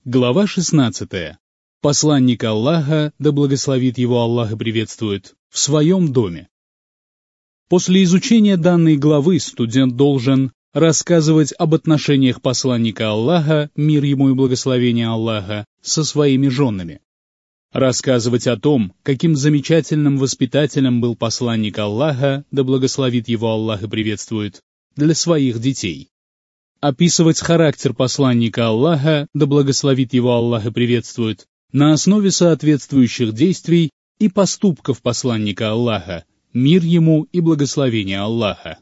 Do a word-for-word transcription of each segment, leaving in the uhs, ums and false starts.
Глава шестнадцатая. Посланник Аллаха, да благословит его Аллах и приветствует, в своем доме. После изучения данной главы студент должен рассказывать об отношениях посланника Аллаха, мир ему и благословение Аллаха, со своими женами. Рассказывать о том, каким замечательным воспитателем был посланник Аллаха, да благословит его Аллах и приветствует, для своих детей. Описывать характер посланника Аллаха, да благословит его Аллах и приветствует, на основе соответствующих действий и поступков посланника Аллаха, мир ему и благословение Аллаха.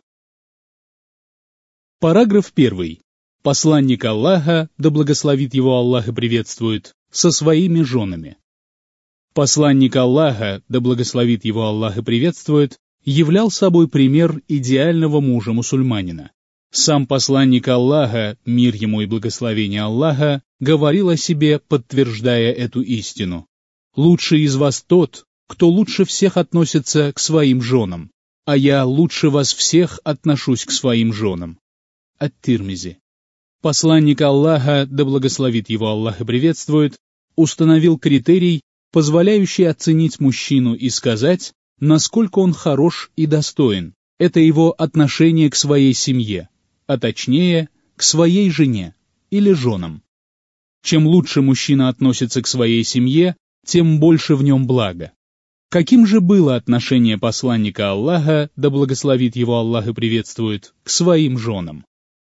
Параграф первый. Посланник Аллаха, да благословит его Аллах и приветствует, со своими женами. Посланник Аллаха, да благословит его Аллах и приветствует, являл собой пример идеального мужа-мусульманина. Сам посланник Аллаха, мир ему и благословение Аллаха, говорил о себе, подтверждая эту истину. «Лучший из вас тот, кто лучше всех относится к своим женам, а я лучше вас всех отношусь к своим женам». Ат-Тирмизи. Посланник Аллаха, да благословит его Аллах и приветствует, установил критерий, позволяющий оценить мужчину и сказать, насколько он хорош и достоин. Это его отношение к своей семье, а точнее, к своей жене или женам. Чем лучше мужчина относится к своей семье, тем больше в нем блага. Каким же было отношение посланника Аллаха, да благословит его Аллах и приветствует, к своим женам?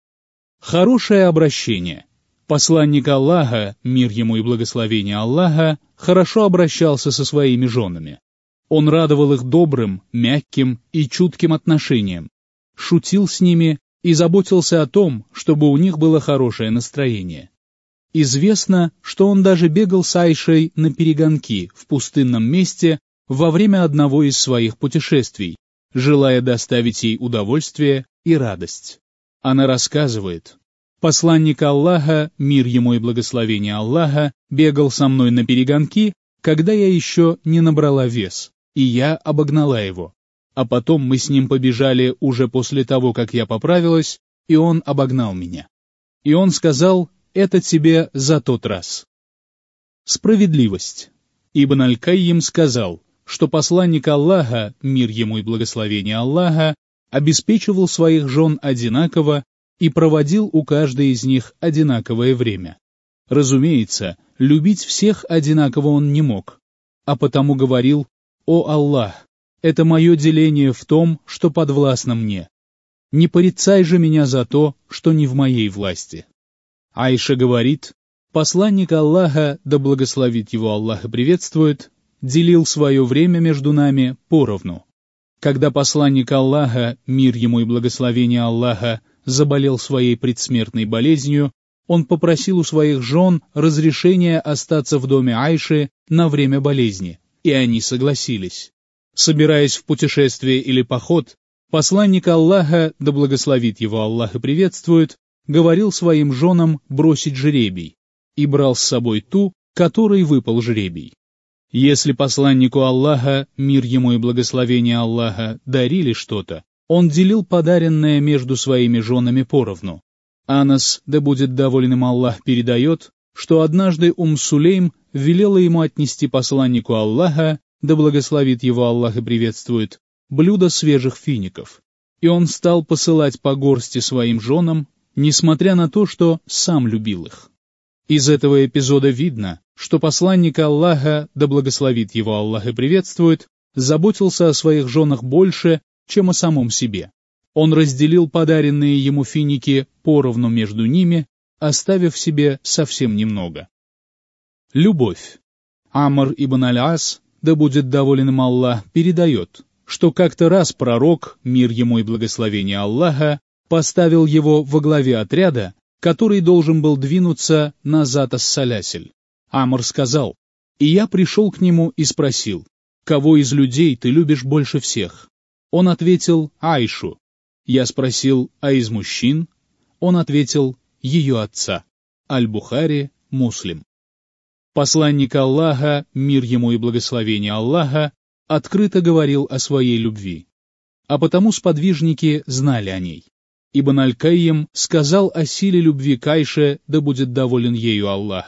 Хорошее обращение. Посланник Аллаха, мир ему и благословение Аллаха, хорошо обращался со своими женами. Он радовал их добрым, мягким и чутким отношением, шутил с ними и заботился о том, чтобы у них было хорошее настроение. Известно, что он даже бегал с Айшей на перегонки в пустынном месте во время одного из своих путешествий, желая доставить ей удовольствие и радость. Она рассказывает: «Посланник Аллаха, мир ему и благословение Аллаха, бегал со мной на перегонки, когда я еще не набрала вес, и я обогнала его. А потом мы с ним побежали уже после того, как я поправилась, и он обогнал меня. И он сказал: это тебе за тот раз». Справедливость. Ибн Аль-Кайим сказал, что посланник Аллаха, мир ему и благословение Аллаха, обеспечивал своих жен одинаково и проводил у каждой из них одинаковое время. Разумеется, любить всех одинаково он не мог, а потому говорил: «О Аллах, это мое деление в том, что подвластно мне. Не порицай же меня за то, что не в моей власти». Айша говорит: посланник Аллаха, да благословит его Аллах и приветствует, делил свое время между нами поровну. Когда посланник Аллаха, мир ему и благословение Аллаха, заболел своей предсмертной болезнью, он попросил у своих жен разрешения остаться в доме Айши на время болезни, и они согласились. Собираясь в путешествие или поход, посланник Аллаха, да благословит его Аллах и приветствует, говорил своим женам бросить жребий и брал с собой ту, которой выпал жребий. Если посланнику Аллаха, мир ему и благословение Аллаха, дарили что-то, он делил подаренное между своими женами поровну. Анас, да будет доволен им Аллах, передает, что однажды Ум Сулейм велела ему отнести посланнику Аллаха, да благословит его Аллах и приветствует, блюдо свежих фиников. И он стал посылать по горсти своим женам, несмотря на то, что сам любил их. Из этого эпизода видно, что посланник Аллаха, да благословит его Аллах и приветствует, заботился о своих женах больше, чем о самом себе. Он разделил подаренные ему финики поровну между ними, оставив себе совсем немного. Любовь. Амр ибн Аль-Ас, да будет доволен им Аллах, передает, что как-то раз пророк, мир ему и благословение Аллаха, поставил его во главе отряда, который должен был двинуться назад ас-Салясель. Амр сказал: «И я пришел к нему и спросил: кого из людей ты любишь больше всех?» Он ответил: «Айшу». Я спросил: «А из мужчин?» Он ответил: «Ее отца». Аль-Бухари, Муслим. Посланник Аллаха, мир ему и благословение Аллаха, открыто говорил о своей любви, а потому сподвижники знали о ней. Ибн Аль-Кайим сказал о силе любви к Айше, да будет доволен ею Аллах.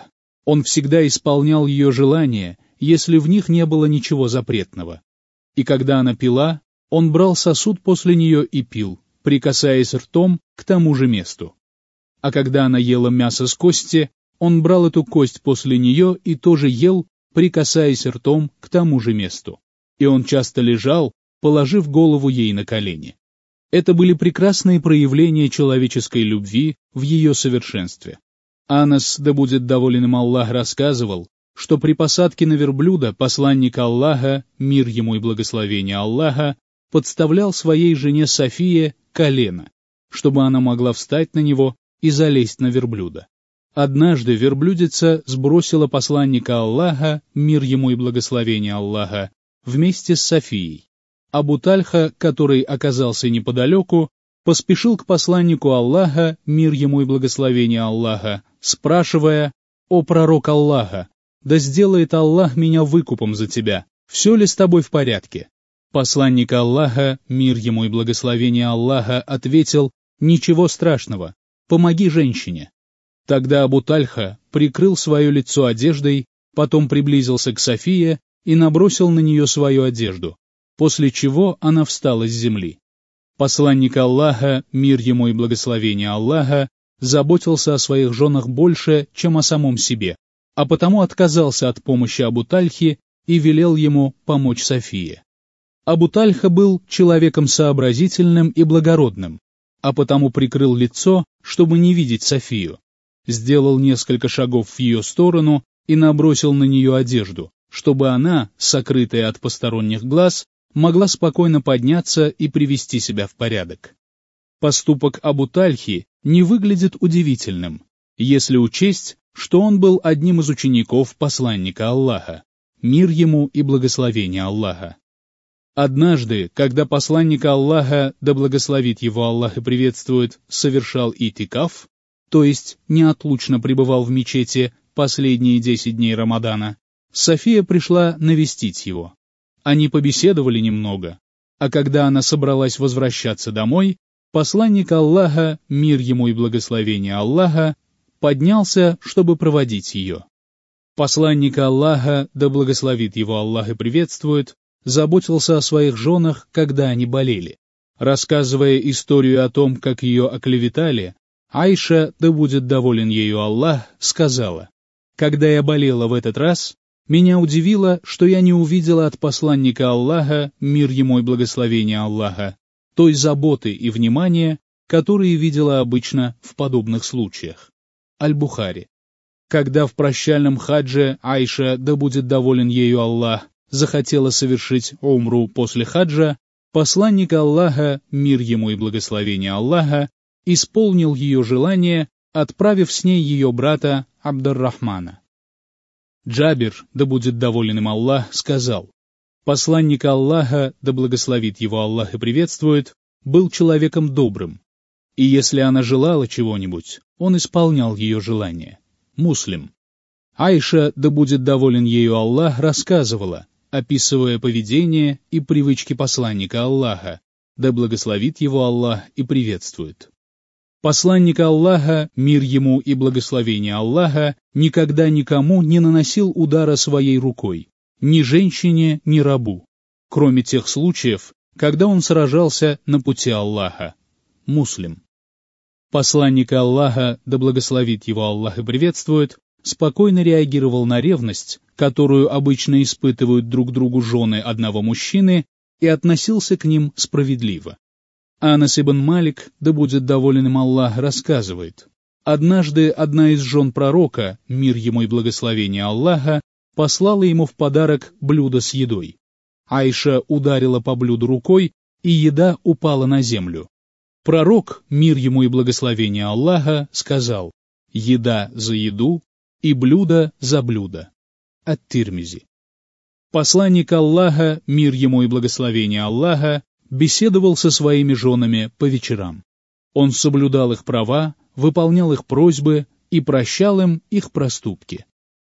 Он всегда исполнял ее желания, если в них не было ничего запретного. И когда она пила, он брал сосуд после нее и пил, прикасаясь ртом к тому же месту. А когда она ела мясо с кости, он брал эту кость после нее и тоже ел, прикасаясь ртом к тому же месту. И он часто лежал, положив голову ей на колени. Это были прекрасные проявления человеческой любви в ее совершенстве. Анас, да будет доволен им Аллах, рассказывал, что при посадке на верблюда посланник Аллаха, мир ему и благословение Аллаха, подставлял своей жене Софие колено, чтобы она могла встать на него и залезть на верблюда. Однажды верблюдица сбросила посланника Аллаха, мир ему и благословение Аллаха, вместе с Софией. Абу Тальха, который оказался неподалеку, поспешил к посланнику Аллаха, мир ему и благословение Аллаха, спрашивая: «О пророк Аллаха, да сделает Аллах меня выкупом за тебя, все ли с тобой в порядке?» Посланник Аллаха, мир ему и благословение Аллаха, ответил: «Ничего страшного, помоги женщине». Тогда Абу Тальха прикрыл свое лицо одеждой, потом приблизился к Софие и набросил на нее свою одежду, после чего она встала с земли. Посланник Аллаха, мир ему и благословение Аллаха, заботился о своих женах больше, чем о самом себе, а потому отказался от помощи Абу Тальхи и велел ему помочь Софии. Абу Тальха был человеком сообразительным и благородным, а потому прикрыл лицо, чтобы не видеть Софию, сделал несколько шагов в ее сторону и набросил на нее одежду, чтобы она, сокрытая от посторонних глаз, могла спокойно подняться и привести себя в порядок. Поступок Абу Тальхи не выглядит удивительным, если учесть, что он был одним из учеников посланника Аллаха, мир ему и благословение Аллаха. Однажды, когда посланник Аллаха, да благословит его Аллах и приветствует, совершал itикаф, то есть неотлучно пребывал в мечети последние десять дней Рамадана, София пришла навестить его. Они побеседовали немного, а когда она собралась возвращаться домой, посланник Аллаха, мир ему и благословение Аллаха, поднялся, чтобы проводить ее. Посланник Аллаха, да благословит его Аллах и приветствует, заботился о своих женах, когда они болели. Рассказывая историю о том, как ее оклеветали, Айша, да будет доволен ею Аллах, сказала: «Когда я болела в этот раз, меня удивило, что я не увидела от посланника Аллаха, мир ему и благословение Аллаха, той заботы и внимания, которые видела обычно в подобных случаях». Аль-Бухари. Когда в прощальном хадже Айша, да будет доволен ею Аллах, захотела совершить умру после хаджа, посланник Аллаха, мир ему и благословение Аллаха, исполнил ее желание, отправив с ней ее брата Абдар-Рахмана. Джабир, да будет доволен им Аллах, сказал: «Посланник Аллаха, да благословит его Аллах и приветствует, был человеком добрым, и если она желала чего-нибудь, он исполнял ее желание». Муслим. Айша, да будет доволен ею Аллах, рассказывала, описывая поведение и привычки посланника Аллаха, да благословит его Аллах и приветствует. Посланник Аллаха, мир ему и благословение Аллаха, никогда никому не наносил удара своей рукой, ни женщине, ни рабу, кроме тех случаев, когда он сражался на пути Аллаха. Муслим. Посланник Аллаха, да благословит его Аллах и приветствует, спокойно реагировал на ревность, которую обычно испытывают друг другу жены одного мужчины, и относился к ним справедливо. Анас ибн Малик, да будет доволен им Аллах, рассказывает: однажды одна из жен пророка, мир ему и благословение Аллаха, послала ему в подарок блюдо с едой. Айша ударила по блюду рукой, и еда упала на землю. Пророк, мир ему и благословение Аллаха, сказал: еда за еду и блюдо за блюдо. Ат-Тирмизи. Посланник Аллаха, мир ему и благословение Аллаха, беседовал со своими женами по вечерам. Он соблюдал их права, выполнял их просьбы и прощал им их проступки.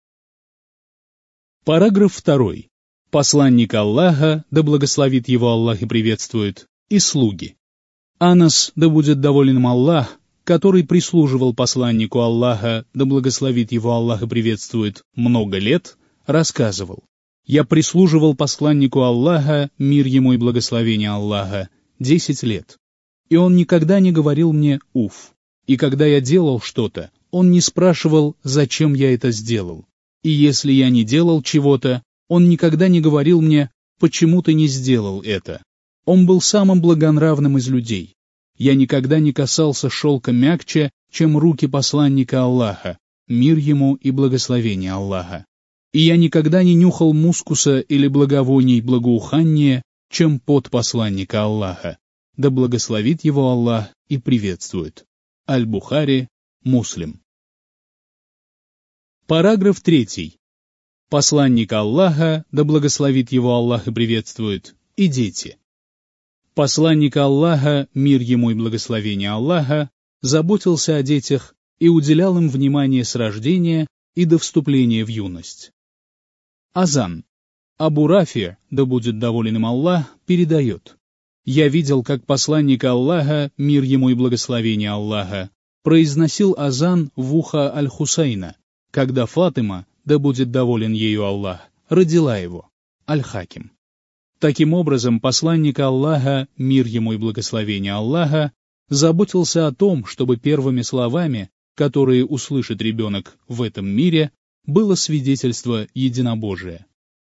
Параграф второй. Посланник Аллаха, да благословит его Аллах и приветствует, и слуги. Анас, да будет доволен им Аллах, который прислуживал посланнику Аллаха, да благословит его Аллах и приветствует, много лет, рассказывал: «Я прислуживал посланнику Аллаха, мир ему и благословение Аллаха, десять лет, и он никогда не говорил мне «уф». И когда я делал что-то, он не спрашивал, зачем я это сделал. И если я не делал чего-то, он никогда не говорил мне, почему ты не сделал это. Он был самым благонравным из людей. Я никогда не касался шелка мягче, чем руки посланника Аллаха, мир ему и благословение Аллаха. И я никогда не нюхал мускуса или благовоний благоуханнее, чем пот посланника Аллаха, да благословит его Аллах и приветствует». Аль-Бухари, Муслим. Параграф третий. Посланник Аллаха, да благословит его Аллах и приветствует, и дети. Посланник Аллаха, мир ему и благословение Аллаха, заботился о детях и уделял им внимание с рождения и до вступления в юность. Азан. Абу Рафи, да будет доволен им Аллах, передает: «Я видел, как посланник Аллаха, мир ему и благословение Аллаха, произносил азан в ухо Аль-Хусейна, когда Фатима, да будет доволен ею Аллах, родила его». Аль-Хаким. Таким образом, посланник Аллаха, мир ему и благословение Аллаха, заботился о том, чтобы первыми словами, которые услышит ребенок в этом мире, было свидетельство единобожия.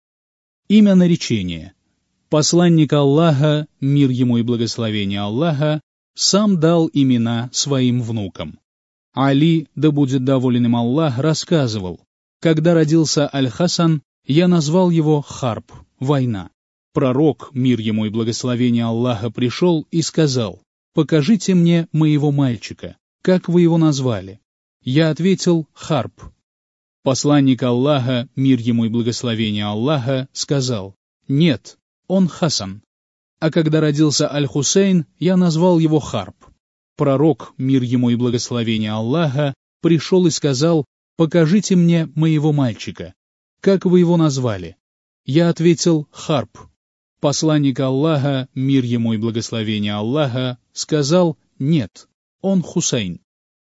Имя наречения. Посланник Аллаха, мир ему и благословение Аллаха, сам дал имена своим внукам. Али, да будет доволен им Аллах, рассказывал: «Когда родился Аль-Хасан, я назвал его Харб, война. Пророк, мир ему и благословение Аллаха, пришел и сказал: покажите мне моего мальчика, как вы его назвали? Я ответил: Харб. Посланник Аллаха, мир ему и благословение Аллаха, сказал: нет, он Хасан. А когда родился Аль-Хусейн, я назвал его Харб. Пророк, мир ему и благословение Аллаха, пришел и сказал: покажите мне моего мальчика, как вы его назвали? Я ответил: Харб. Посланник Аллаха, мир ему и благословение Аллаха, сказал: нет, он Хусейн.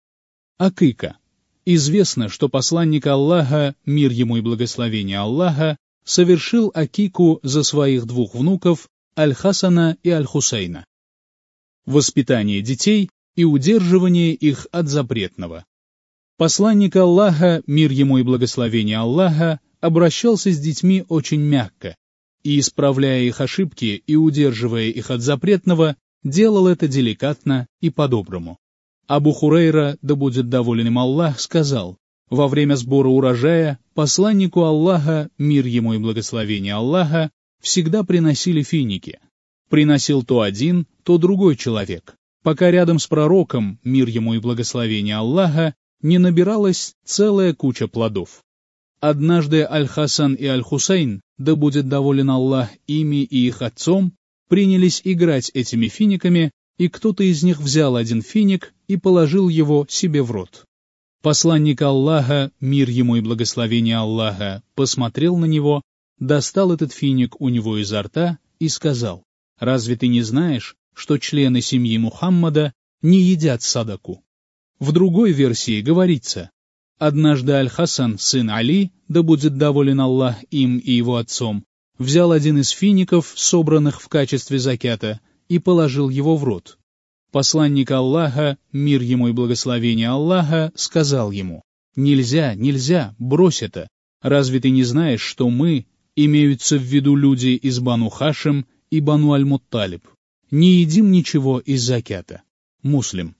Акика. Известно, что посланник Аллаха, мир ему и благословение Аллаха, совершил акику за своих двух внуков Аль-Хасана и Аль-Хусейна. Воспитание детей и удерживание их от запретного. Посланник Аллаха, мир ему и благословение Аллаха, обращался с детьми очень мягко, и, исправляя их ошибки и удерживая их от запретного, делал это деликатно и по-доброму. Абу Хурейра, да будет доволен им Аллах, сказал: во время сбора урожая посланнику Аллаха, мир ему и благословение Аллаха, всегда приносили финики. Приносил то один, то другой человек, пока рядом с пророком, мир ему и благословение Аллаха, не набиралась целая куча плодов. Однажды Аль-Хасан и Аль-Хусейн, да будет доволен Аллах ими и их отцом, принялись играть этими финиками, и кто-то из них взял один финик и положил его себе в рот. Посланник Аллаха, мир ему и благословение Аллаха, посмотрел на него, достал этот финик у него изо рта и сказал: «Разве ты не знаешь, что члены семьи Мухаммада не едят садаку?» В другой версии говорится: однажды Аль-Хасан, сын Али, да будет доволен Аллах им и его отцом, взял один из фиников, собранных в качестве закята, и положил его в рот. Посланник Аллаха, мир ему и благословение Аллаха, сказал ему: «Нельзя, нельзя, брось это. Разве ты не знаешь, что мы, имеются в виду люди из Бану Хашим и Бану Аль-Мутталиб, не едим ничего из закята?» Муслим.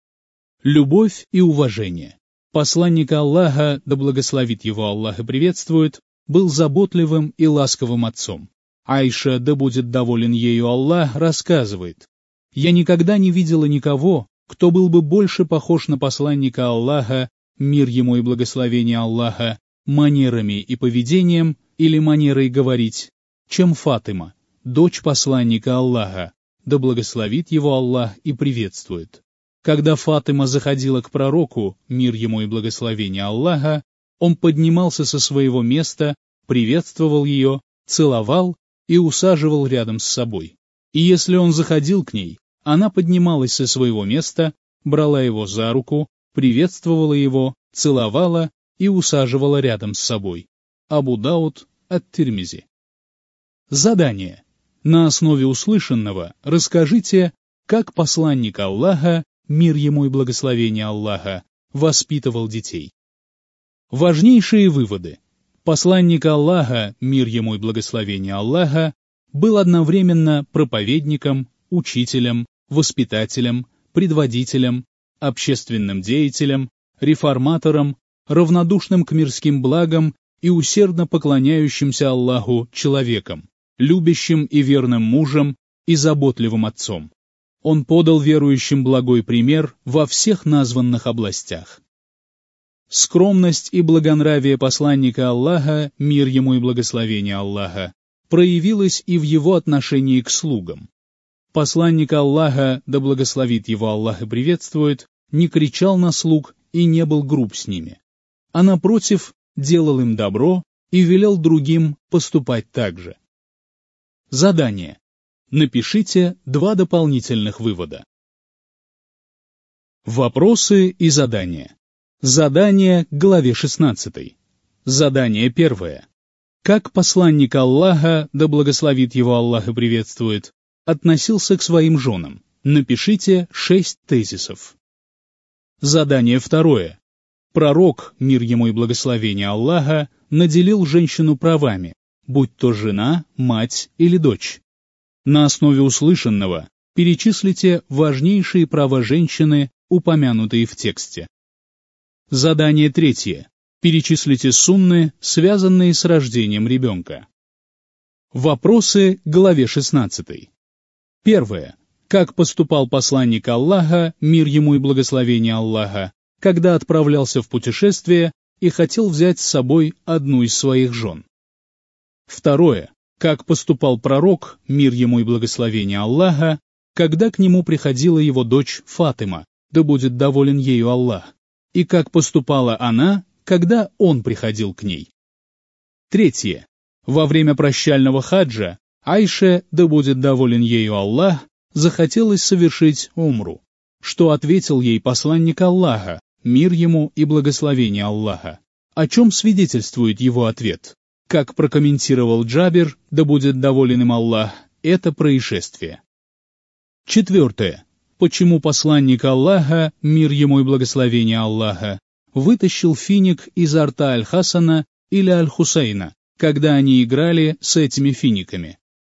Любовь и уважение. Посланник Аллаха, да благословит его Аллах и приветствует, был заботливым и ласковым отцом. Айша, да будет доволен ею Аллах, рассказывает: «Я никогда не видела никого, кто был бы больше похож на посланника Аллаха, мир ему и благословение Аллаха, манерами и поведением или манерой говорить, чем Фатима, дочь посланника Аллаха, да благословит его Аллах и приветствует. Когда Фатима заходила к пророку, мир ему и благословение Аллаха, он поднимался со своего места, приветствовал ее, целовал и усаживал рядом с собой. И если он заходил к ней, она поднималась со своего места, брала его за руку, приветствовала его, целовала и усаживала рядом с собой. Абу Дауд ат-Тирмизи. Задание. На основе услышанного расскажите, как посланник Аллаха, мир ему и благословение Аллаха, воспитывал детей. Важнейшие выводы. Посланник Аллаха, мир ему и благословение Аллаха, был одновременно проповедником, учителем, воспитателем, предводителем, общественным деятелем, реформатором, равнодушным к мирским благам и усердно поклоняющимся Аллаху человеком, любящим и верным мужем и заботливым отцом. Он подал верующим благой пример во всех названных областях. Скромность и благонравие посланника Аллаха, мир ему и благословение Аллаха, проявилось и в его отношении к слугам. Посланник Аллаха, да благословит его Аллах и приветствует, не кричал на слуг и не был груб с ними, а напротив, делал им добро и велел другим поступать так же. Задание. Напишите два дополнительных вывода. Вопросы и задания. Задание к главе шестнадцатой. Задание первое. Как посланник Аллаха, да благословит его Аллах и приветствует, относился к своим женам? Напишите шесть тезисов. Задание второе. Пророк, мир ему и благословение Аллаха, наделил женщину правами, будь то жена, мать или дочь. На основе услышанного перечислите важнейшие права женщины, упомянутые в тексте. Задание третье. Перечислите сунны, связанные с рождением ребенка. Вопросы к главе шестнадцатой. Первое. Как поступал посланник Аллаха, мир ему и благословение Аллаха, когда отправлялся в путешествие и хотел взять с собой одну из своих жен? Второе. Как поступал пророк, мир ему и благословение Аллаха, когда к нему приходила его дочь Фатима, да будет доволен ею Аллах, и как поступала она, когда он приходил к ней? Третье. Во время прощального хаджа Айше, да будет доволен ею Аллах, захотелось совершить умру, что ответил ей посланник Аллаха, мир ему и благословение Аллаха. О чем свидетельствует его ответ? Как прокомментировал Джабир, да будет доволен им Аллах, это происшествие. Четвертое. Почему посланник Аллаха, мир ему и благословение Аллаха, вытащил финик изо рта Аль-Хасана или Аль-Хусейна, когда они играли с этими финиками?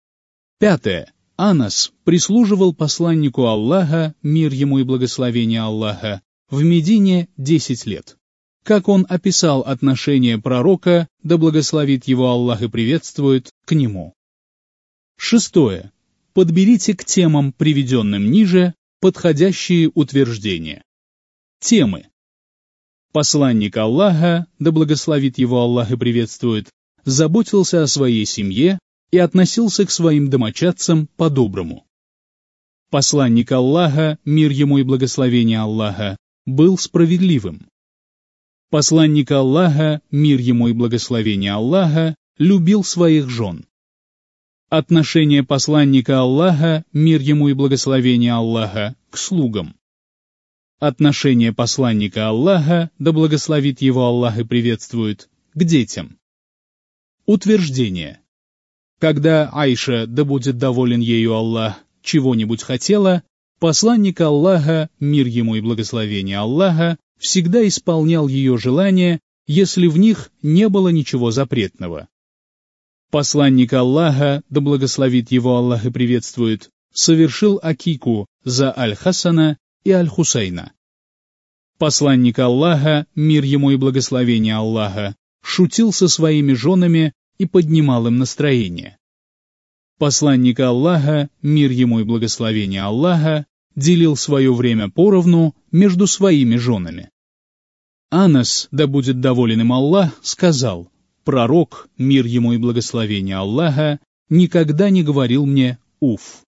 Пятое. Анас прислуживал посланнику Аллаха, мир ему и благословение Аллаха, в Медине десять лет. Как он описал отношение пророка, да благословит его Аллах и приветствует, к нему? Шестое. Подберите к темам, приведенным ниже, подходящие утверждения. Темы. Посланник Аллаха, да благословит его Аллах и приветствует, заботился о своей семье и относился к своим домочадцам по-доброму. Посланник Аллаха, мир ему и благословение Аллаха, был справедливым. Посланник Аллаха, мир ему и благословение Аллаха, любил своих жен. Отношение посланника Аллаха, мир ему и благословение Аллаха, к слугам. Отношение посланника Аллаха, да благословит его Аллах и приветствует, к детям. Утверждение. Когда Айша, да будет доволен ею Аллах, чего-нибудь хотела, посланник Аллаха, мир ему и благословение Аллаха, всегда исполнял ее желания, если в них не было ничего запретного. Посланник Аллаха, да благословит его Аллах и приветствует, совершил акику за Аль-Хасана и Аль-Хусейна. Посланник Аллаха, мир ему и благословение Аллаха, шутил со своими женами и поднимал им настроение. Посланник Аллаха, мир ему и благословение Аллаха, делил свое время поровну между своими женами. Анас, да будет доволен им Аллах, сказал: «Пророк, мир ему и благословение Аллаха, никогда не говорил мне «уф».